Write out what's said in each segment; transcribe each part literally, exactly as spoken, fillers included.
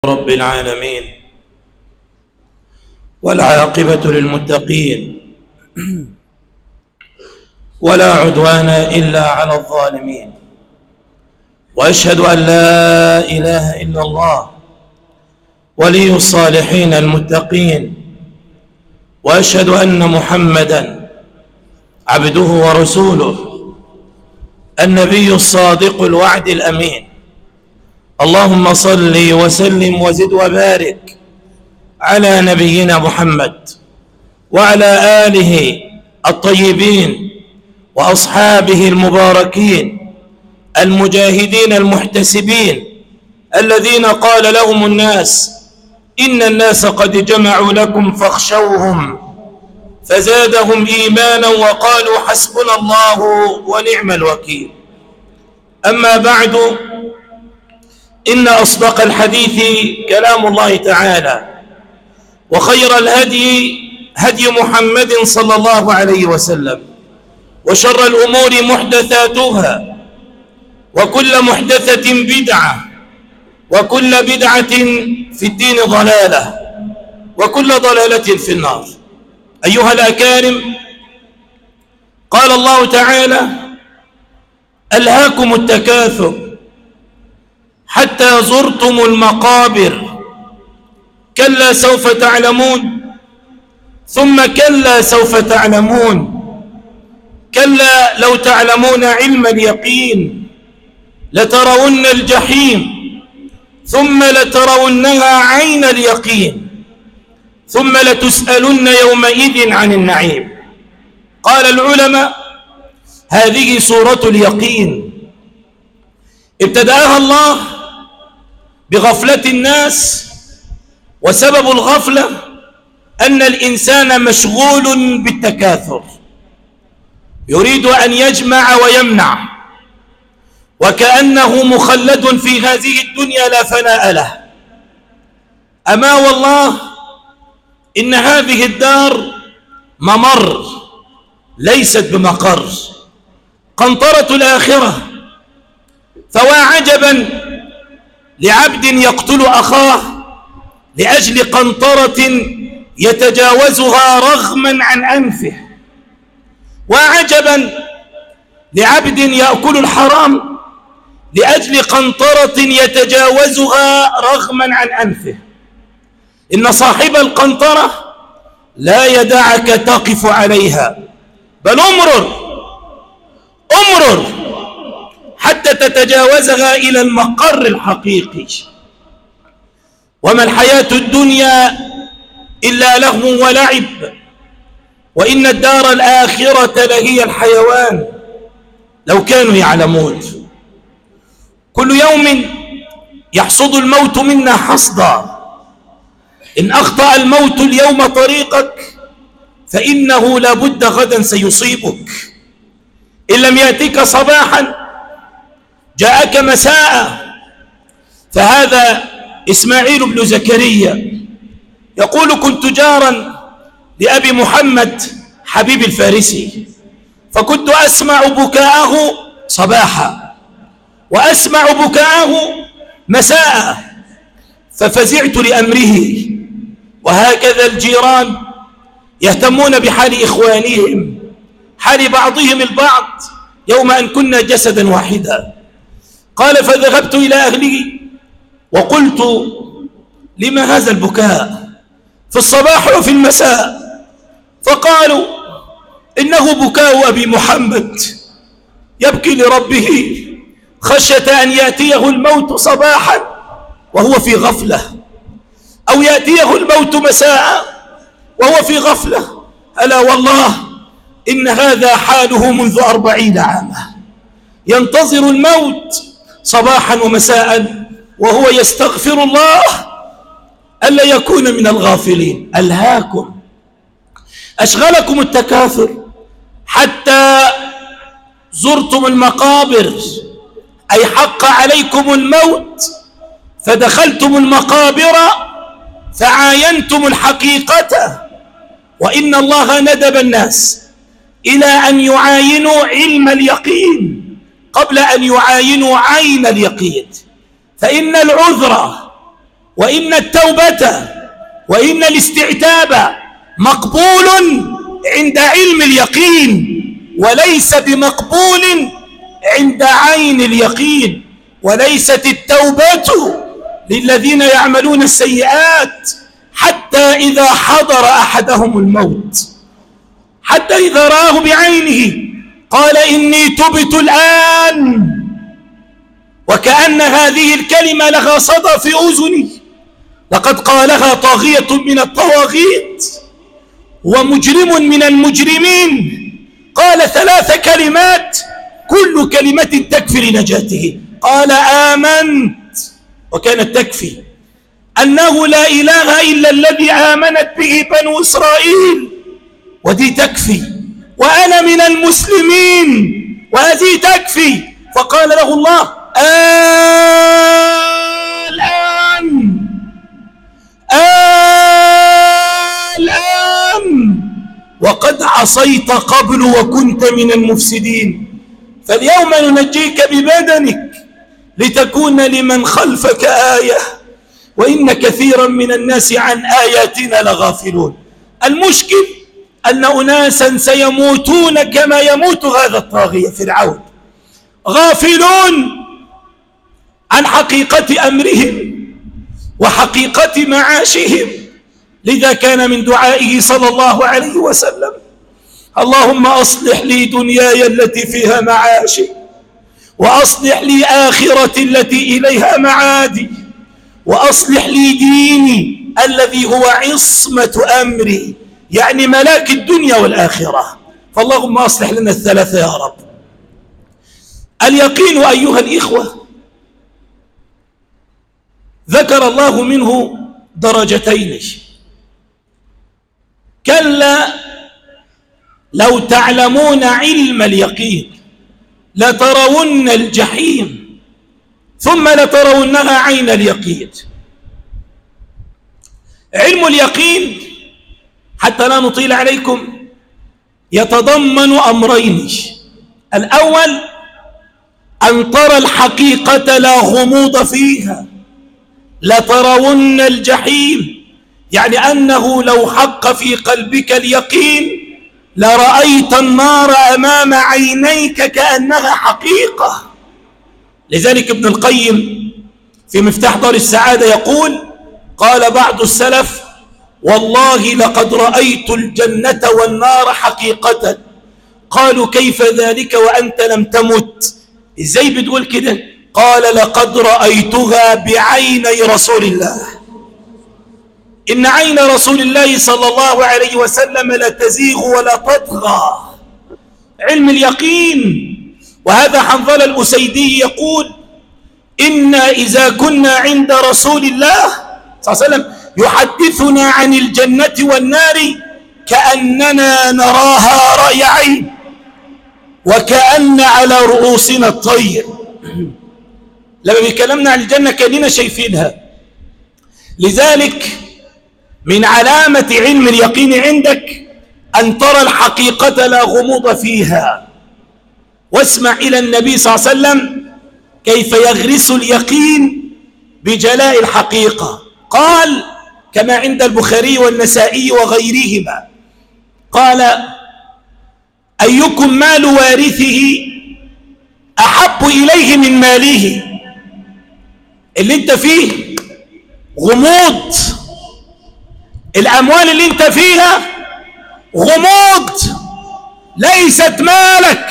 رب العالمين والعاقبة للمتقين ولا عدوان إلا على الظالمين، وأشهد أن لا إله إلا الله ولي الصالحين المتقين، وأشهد أن محمدا عبده ورسوله النبي الصادق الوعد الأمين. اللهم صل وسلم وزد وبارك على نبينا محمد وعلى آله الطيبين وأصحابه المباركين المجاهدين المحتسبين الذين قال لهم الناس إن الناس قد جمعوا لكم فاخشوهم فزادهم إيمانا وقالوا حسبنا الله ونعم الوكيل. أما بعد، إن أصدق الحديث كلام الله تعالى، وخير الهدي هدي محمد صلى الله عليه وسلم، وشر الأمور محدثاتها، وكل محدثة بدعة، وكل بدعة في الدين ضلالة، وكل ضلالة في النار. أيها الأكارم، قال الله تعالى: ألهاكم التكاثر حتى زرتم المقابر، كلا سوف تعلمون ثم كلا سوف تعلمون، كلا لو تعلمون علم اليقين لترون الجحيم ثم لترونها عين اليقين ثم لتسألن يومئذ عن النعيم. قال العلماء: هذه سورة اليقين ابتدأها الله بغفلة الناس، وسبب الغفلة أن الإنسان مشغول بالتكاثر، يريد أن يجمع ويمنع، وكأنه مخلد في هذه الدنيا لا فناء له. أما والله إن هذه الدار ممر ليست بمقر، قنطرة الآخرة. فوا عجبا لعبد يقتل أخاه لأجل قنطرة يتجاوزها رغما عن أنفه، وعجبا لعبد يأكل الحرام لأجل قنطرة يتجاوزها رغما عن أنفه. إن صاحب القنطرة لا يدعك تقف عليها، بل أمرر أمرر حتى تتجاوزها إلى المقر الحقيقي. وما الحياة الدنيا إلا لهو ولعب، وإن الدار الآخرة لهي الحيوان لو كانوا يعلمون. كل يوم يحصد الموت منا حصدا، إن أخطأ الموت اليوم طريقك فإنه لابد غدا سيصيبك، إن لم يأتيك صباحا جاءك مساء. فهذا إسماعيل بن زكريا يقول: كنت جارا لأبي محمد حبيب الفارسي، فكنت أسمع بكاءه صباحا وأسمع بكاءه مساء، ففزعت لأمره. وهكذا الجيران يهتمون بحال إخوانهم، حال بعضهم البعض يوم أن كنا جسدا واحدا. قال: فذهبت إلى أهلي وقلت: لما هذا البكاء في الصباح وفي المساء؟ فقالوا: إنه بكاء أبي محمد يبكي لربه خشية أن يأتيه الموت صباحا وهو في غفلة، أو يأتيه الموت مساء وهو في غفلة. ألا والله إن هذا حاله منذ أربعين عاما، ينتظر الموت صباحا ومساء وهو يستغفر الله ألا يكون من الغافلين. ألهاكم، أشغلكم التكاثر حتى زرتم المقابر، أي حق عليكم الموت فدخلتم المقابر فعاينتم الحقيقة. وإن الله ندب الناس إلى أن يعاينوا علم اليقين قبل أن يعاينوا عين اليقين، فإن العذر وإن التوبة وإن الاستعتاب مقبول عند علم اليقين، وليس بمقبول عند عين اليقين. وليست التوبة للذين يعملون السيئات حتى إذا حضر أحدهم الموت، حتى إذا رآه بعينه قال إني تبت الآن، وكأن هذه الكلمة لها صدى في أذني، لقد قالها طاغية من الطواغيت ومجرم من المجرمين، قال ثلاث كلمات كل كلمة تكفي لنجاته. قال آمنت، وكانت تكفي، أنه لا إله إلا الذي آمنت به بنو إسرائيل، ودي تكفي، وأنا من المسلمين، وهذه تكفي. فقال له الله الآن الآن وقد عصيت قبل وكنت من المفسدين، فاليوم ننجيك ببدنك لتكون لمن خلفك آية، وإن كثيرا من الناس عن آياتنا لغافلون. المشكل أن أناسا سيموتون كما يموت هذا الطاغية فرعون، غافلون عن حقيقة أمرهم وحقيقة معاشهم. لذا كان من دعائه صلى الله عليه وسلم اللهم أصلح لي دنياي التي فيها معاشي، وأصلح لي آخرتي التي إليها معادي، وأصلح لي ديني الذي هو عصمة أمري، يعني ملاك الدنيا والآخرة. فاللهم أصلح لنا الثلاثة يا رب. اليقين أيها الإخوة ذكر الله منه درجتين. كلا لو تعلمون علم اليقين لترون الجحيم ثم لترونها عين اليقين. علم اليقين حتى لا نطيل عليكم يتضمن أمرين. الأول أن ترى الحقيقة لا غموض فيها، لترون الجحيم، يعني أنه لو حق في قلبك اليقين لرأيت النار أمام عينيك كأنها حقيقة. لذلك ابن القيم في مفتاح دار السعادة يقول: قال بعض السلف: والله لقد رأيت الجنة والنار حقيقة. قالوا: كيف ذلك وأنت لم تمت؟ إزاي بتقول كده؟ قال: لقد رأيتها بعيني رسول الله. إن عين رسول الله صلى الله عليه وسلم لا تزيغ ولا تطغى، علم اليقين. وهذا حنظل الأسيدي يقول: إنا إذا كنا عند رسول الله صلى الله عليه وسلم يحدثنا عن الجنة والنار كأننا نراها رأي عين، وكأن على رؤوسنا الطير. لما بيكلمنا عن الجنة كأننا شايفينها. لذلك من علامة علم اليقين عندك أن ترى الحقيقة لا غموض فيها. واسمع إلى النبي صلى الله عليه وسلم كيف يغرس اليقين بجلاء الحقيقة. قال كما عند البخاري والنسائي وغيرهما، قال: أيكم مال وارثه أحب إليه من ماله؟ اللي انت فيه غموض، الأموال اللي انت فيها غموض، ليست مالك،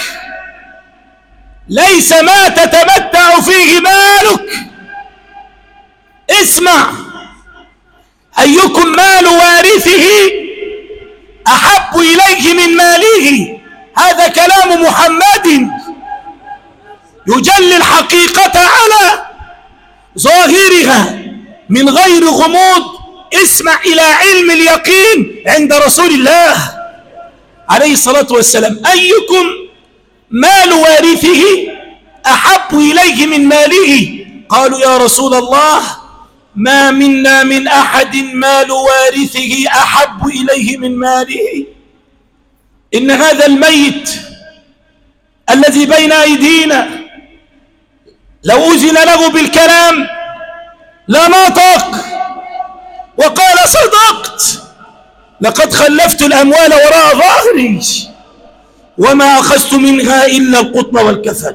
ليس ما تتمتع فيه مالك. اسمع: أيكم مال وارثه أحب إليه من ماله. هذا كلام محمد يجلي الحقيقة على ظاهرها من غير غموض. اسمع إلى علم اليقين عند رسول الله عليه الصلاة والسلام: أيكم مال وارثه أحب إليه من ماله؟ قالوا: يا رسول الله ما منا من أحد مال وارثه أحب إليه من ماله. إن هذا الميت الذي بين أيدينا لو أذن له بالكلام لا نطق وقال صدقت، لقد خلفت الأموال وراء ظهري وما أخذت منها إلا القطن والكفن.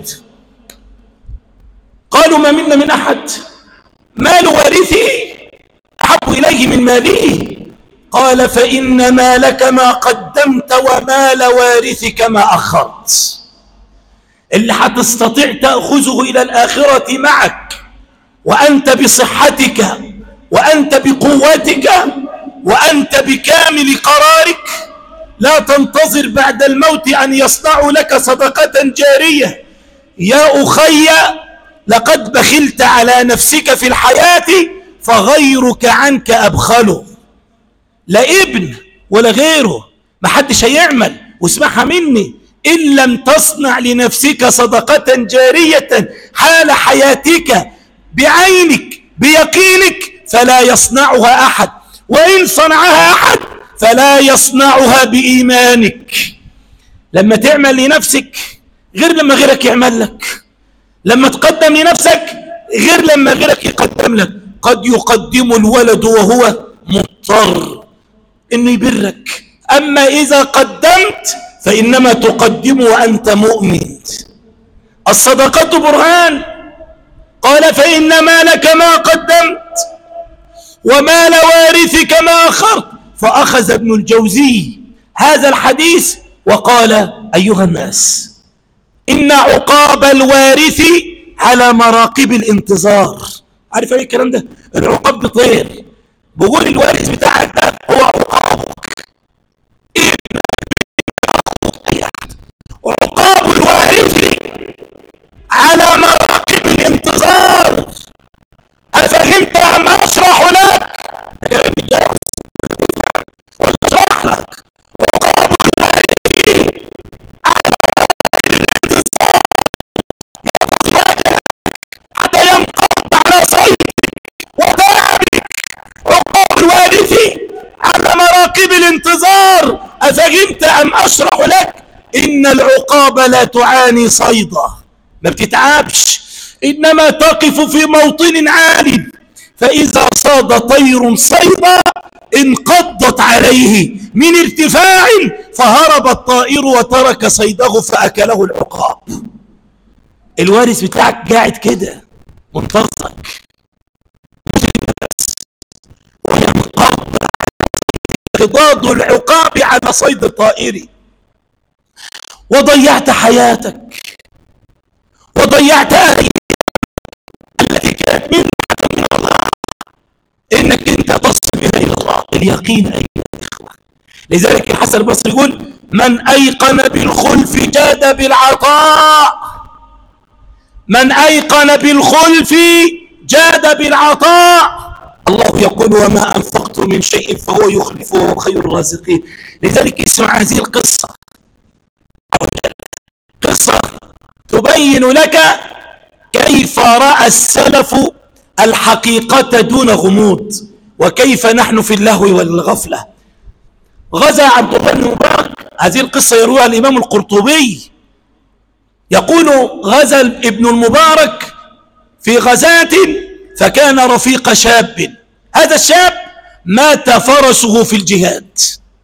قالوا ما منا من أحد مال وارثه أحب إليه من ماله. قال فإن مالك ما قدمت ومال وارثك ما أخرت. اللي هتستطيع تأخذه إلى الآخرة معك وأنت بصحتك وأنت بقوتك وأنت بكامل قرارك، لا تنتظر بعد الموت أن يصنعوا لك صدقة جارية. يا أخي لقد بخلت على نفسك في الحياة فغيرك عنك أبخله. لا ابن ولا غيره، ما حدش هيعمل. واسمعها مني، إن لم تصنع لنفسك صدقة جارية حال حياتك بعينك بيقينك فلا يصنعها أحد، وإن صنعها أحد فلا يصنعها بإيمانك. لما تعمل لنفسك غير لما غيرك يعمل لك، لما تقدم لنفسك غير لما غيرك يقدم لك. قد يقدم الولد وهو مضطر إنه يبرك، أما إذا قدمت فإنما تقدم وأنت مؤمن. الصدقة برهان. قال فإن مالك ما قدمت ومال وارثك ما أخرت. فأخذ ابن الجوزي هذا الحديث وقال أيها الناس، إن عقاب الوارث على مراقب الانتظار. عارف ايه الكلام ده؟ العقاب بطير. بقول الوارث بتاعك ده هو عقابك، وعقاب الوارث على مراقب الانتظار. أفهمت أم أشرح لك؟ وأشرح لك. عقاب الوارث على مراقب الانتظار حتى ينقض على صيدك وتعبك. عقاب الوارث على مراقب الانتظار. أفهمت أم أشرح لك؟ إن العقاب لا تعاني صيدا، ما بتتعبش، إنما تقف في موطن عال، فإذا صاد طير صيدا انقضت عليه من ارتفاع فهرب الطائر وترك صيده فأكله العقاب. الوارث بتاعك قاعد كده منتظرك وينقض انقضاض العقاب على صيد الطائر. وضيعت حياتك وضيعت أهلك التي كانت منك من الله، إنك أنت تصل إلى الله. اليقين أيها الإخوة. لذلك الحسن البصري يقول من أيقن بالخلف جاد بالعطاء، من أيقن بالخلف جاد بالعطاء. الله يقول وما أنفقتم من شيء فهو يخلفه وهو خير الرازقين. لذلك اسمع هذه القصة، قصة تبين لك كيف رأى السلف الحقيقة دون غموض، وكيف نحن في اللهو والغفلة. غزا عبد الله بن مبارك، هذه القصة يرويها الإمام القرطبي، يقول غزا ابن المبارك في غزاة فكان رفيق شاب، هذا الشاب مات فرسه في الجهاد،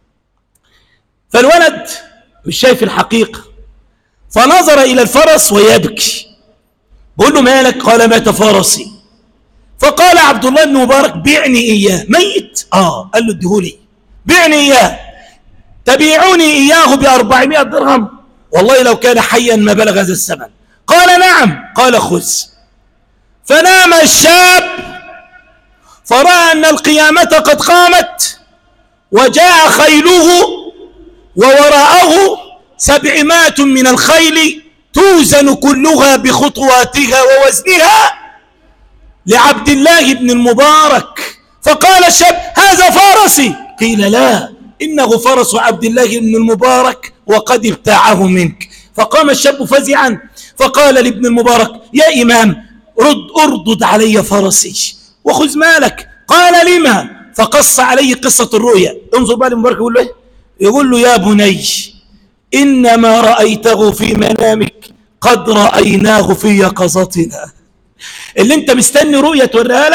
فالولد مش شايف الحقيقة، فنظر إلى الفرس ويبكي، بقول له مالك؟ قال مات فرسي. فقال عبد الله بن مبارك بعني إياه. ميت؟ آه. قال له ادهولي، بعني إياه. تبيعوني إياه بأربعمائة درهم؟ والله لو كان حيا ما بلغ هذا الثمن. قال نعم. قال خذ. فنام الشاب فرأى أن القيامة قد قامت، وجاء خيله ووراءه سبعمائة من الخيل توزن كلها بخطواتها ووزنها لعبد الله بن المبارك. فقال الشاب هذا فرسي. قيل لا، إنه فرس عبد الله بن المبارك وقد ابتاعه منك. فقام الشاب فزعا فقال لابن المبارك يا إمام رد أردد علي فرسي وخذ مالك. قال لما؟ فقص عليه قصة الرؤيا. انظر بقى المبارك يقول له يقول له يا بني إنما رأيته في منامك قد رأيناه في يقظتنا. اللي انت مستني رؤية توريها لك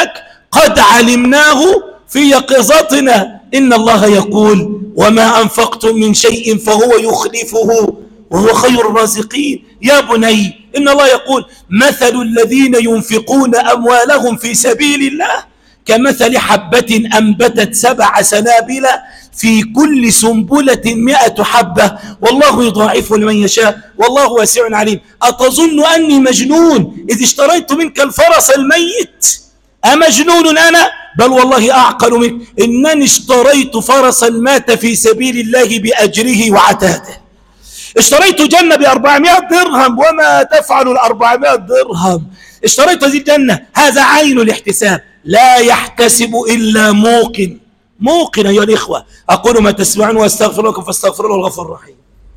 قد علمناه في يقظتنا. إن الله يقول وما أنفقتم من شيء فهو يخلفه وهو خير الرازقين. يا بني إن الله يقول مثل الذين ينفقون أموالهم في سبيل الله كمثل حبة أنبتت سبع سنابل في كل سنبلة مئة حبة والله يضاعف لمن يشاء والله واسع عليم. أتظن أني مجنون إذ اشتريت منك الفرس الميت؟ أمجنون أنا؟ بل والله أعقل منك، إنني اشتريت فرسا مات في سبيل الله بأجره وعتاده. اشتريت جنة بأربعمائة درهم، وما تفعل الأربعمائة درهم؟ اشتريت هذه الجنة، هذا عين الاحتساب، لا يحتسب إلا موقن. موقن أيها الإخوة. أقول ما تسمعون وأستغفر لكم فاستغفروا الله الغفور الرحيم.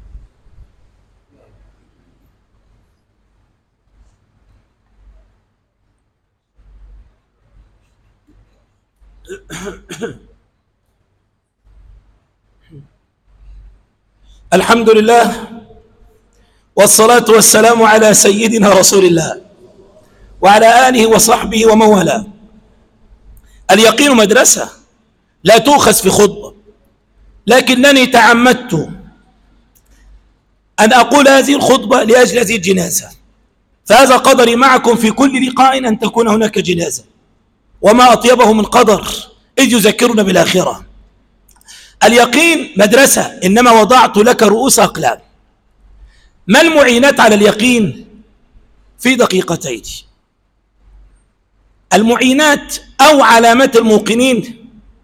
الحمد لله والصلاة والسلام على سيدنا رسول الله وعلى آله وصحبه ومن والاه. اليقين مدرسة لا تؤخذ في خطبة، لكنني تعمدت أن أقول هذه الخطبة لأجل هذه الجنازة، فهذا قدري معكم في كل لقاء أن تكون هناك جنازة، وما أطيبه من قدر إذ يذكرنا بالآخرة. اليقين مدرسة، إنما وضعت لك رؤوس أقلام. ما المعينات على اليقين؟ في دقيقتين. المعينات أو علامات الموقنين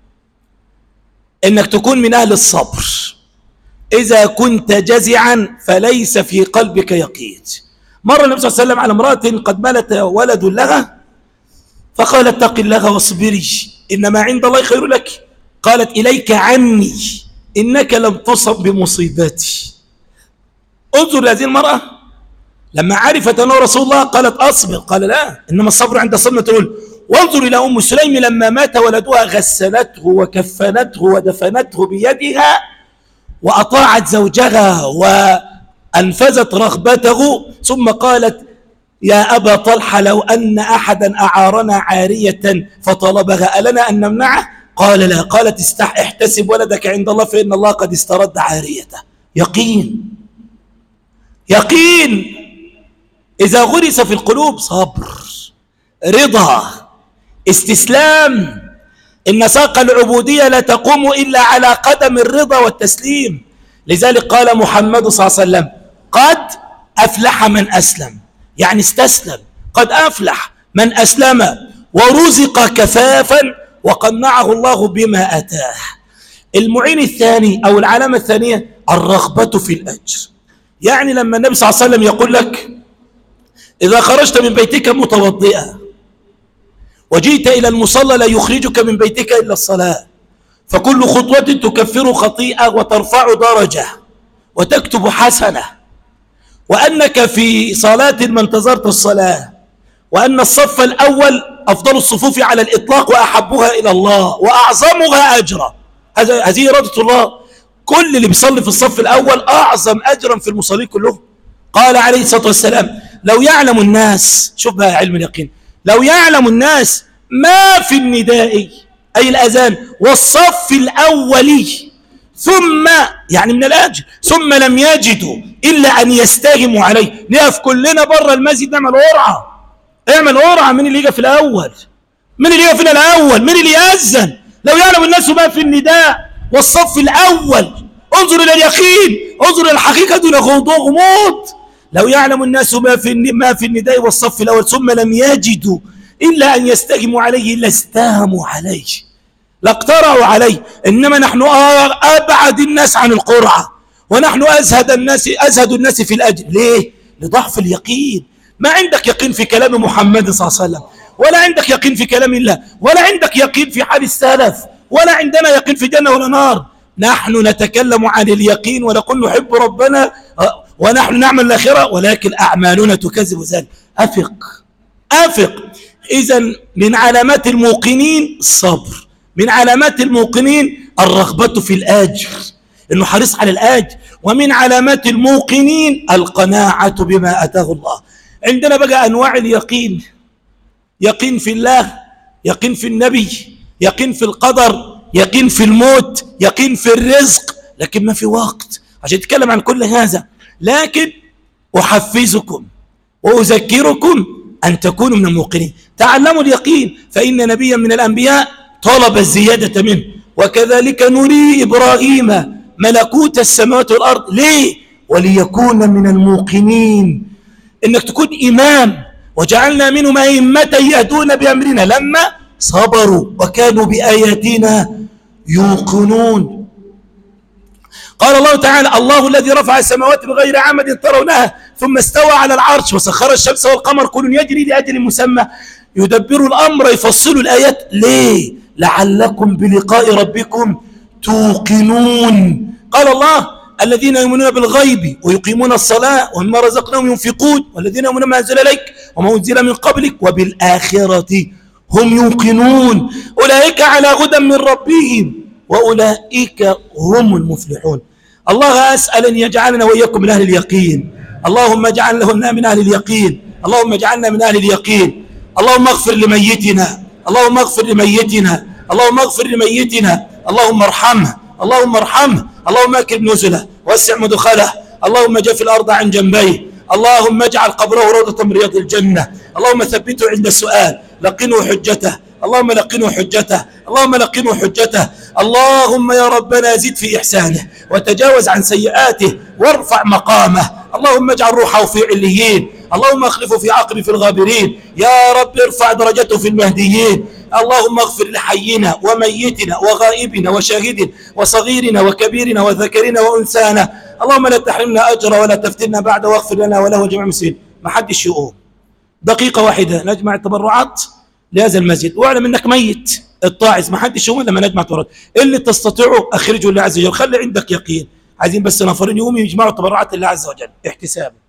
إنك تكون من أهل الصبر. إذا كنت جزعا فليس في قلبك يقين. مر النبي صلى الله عليه وسلم على امرأة قد ملت ولد لها فقال اتق الله واصبري إنما عند الله خير لك. قالت إليك عني إنك لم تصب بمصيبتي. انظر لهذه المرأة لما عرفت أنه رسول الله قالت أصبر، قال لا إنما الصبر عند صدمة الأولى. وانظر إلى أم سليم لما مات ولدها غسلته وكفنته ودفنته بيدها وأطاعت زوجها وأنفذت رغبته، ثم قالت يا أبا طلحة لو أن أحدا أعارنا عارية فطلبها ألنا أن نمنعه؟ قال لا. قالت استح احتسب ولدك عند الله فإن الله قد استرد عاريته. يقين. يقين إذا غرس في القلوب صبر، رضا، استسلام. إن ساق العبودية لا تقوم إلا على قدم الرضا والتسليم. لذلك قال محمد صلى الله عليه وسلم قد أفلح من أسلم، يعني استسلم. قد أفلح من أسلم ورزق كفافا وقنعه الله بما أتاه. المعين الثاني أو العلامة الثانية الرغبة في الأجر. يعني لما النبي صلى الله عليه وسلم يقول لك إذا خرجت من بيتك متوضئا وجئت إلى المصلى لا يخرجك من بيتك إلا الصلاة، فكل خطوة تكفر خطيئة وترفع درجة وتكتب حسنة، وأنك في صلاة ما انتظرت الصلاة، وأن الصف الأول أفضل الصفوف على الإطلاق وأحبها إلى الله وأعظمها أجرا. هذه إرادة الله. كل اللي بيصلي في الصف الأول أعظم أجرا في المصلين كلهم. قال عليه الصلاة والسلام لو يعلم الناس، شوف بقى علم اليقين، لو يعلم الناس ما في النداء أي الأذان والصف الأولي ثم يعني من الأجر ثم لم يجدوا إلا أن يستهموا عليه. نقف كلنا بره المسجد نعمل قرعة، اعمل قرعة مين اللي يجي في الأول، مين اللي يجي فينا الأول، مين اللي يأذن. لو يعلم الناس ما في النداء والصف الأول. انظر إلى اليقين، انظر إلى الحقيقة دون غموض. لو يعلم الناس ما في ما في النداء والصف الأول ثم لم يجدوا إلا أن يستهموا عليه لاستهموا عليه، لاقترعوا عليه. إنما نحن أبعد الناس عن القرعة، ونحن أزهد الناس أزهد الناس في الأجر. ليه؟ لضعف اليقين. ما عندك يقين في كلام محمد صلى الله عليه وسلم، ولا عندك يقين في كلام الله، ولا عندك يقين في حال السلف، ولا عندنا يقين في جنة ولا نار. نحن نتكلم عن اليقين ونقول نحب ربنا ونحن نعمل الآخرة، ولكن أعمالنا تكذب ذلك. أفق أفق. إذن من علامات الموقنين الصبر، من علامات الموقنين الرغبة في الأجر، إنه حريص على الأجر، ومن علامات الموقنين القناعة بما أتاه الله. عندنا بقى أنواع اليقين: يقين في الله، يقين في النبي، يقين في القدر، يقين في الموت، يقين في الرزق، لكن ما في وقت عشان تتكلم عن كل هذا. لكن أحفزكم وأذكركم أن تكونوا من الموقنين. تعلموا اليقين، فإن نبيا من الأنبياء طلب الزيادة منه. وكذلك نري إبراهيم ملكوت السماوات والأرض. ليه؟ وليكون من الموقنين. إنك تكون إمام. وجعلنا منهم أئمة يهدون بأمرنا لما صبروا وكانوا بآياتنا يوقنون. قال الله تعالى: الله الذي رفع السماوات بغير عمد ترونها ثم استوى على العرش وسخر الشمس والقمر كل يجري لأجل مسمى يدبر الأمر يفصل الآيات. ليه؟ لعلكم بلقاء ربكم توقنون. قال الله: الذين يؤمنون بالغيب ويقيمون الصلاة ومما رزقناهم ينفقون والذين يؤمنون ما أنزل إليك وما أنزل من قبلك وبالآخرة هم يوقنون أولئك على هدى من ربهم وأولئك هم المفلحون. الله أسأل أن يجعلنا وإياكم من أهل اليقين. اللهم اجعلنا من أهل اليقين. اللهم اجعلنا من أهل اليقين. اللهم اغفر لميتنا. اللهم اغفر لميتنا. اللهم اغفر لميتنا. اللهم ارحمه. اللهم ارحمه. اللهم اكرم نزله واسع مدخله. اللهم جف الأرض عن جنبيه. اللهم اجعل قبره روضة من رياض الجنة. اللهم ثبته عند السؤال. لقنه حجته. اللهم لقنه حجته. اللهم لقنه حجته. اللهم يا ربنا زد في إحسانه وتجاوز عن سيئاته وارفع مقامه. اللهم اجعل روحه في عليين. اللهم اخلفه في عقبه في الغابرين. يا رب ارفع درجته في المهديين. اللهم اغفر لحينا وميتنا وغائبنا وشاهدنا وصغيرنا وكبيرنا وذكرنا وأنثانا. اللهم لا تحرمنا أجر ولا تفتنا بعد، واغفر لنا وله جميع المسلمين. ما حدش يقوم دقيقة واحدة نجمع التبرعات لهذا المسجد، واعلم انك ميت الطاعس. ما حدش يقوم لما نجمع التبرعات. اللي تستطيعه اخرجه لله عز وجل. خلي عندك يقين. عايزين بس نفرين يقوموا يجمعوا التبرعات لله عز وجل احتسابا.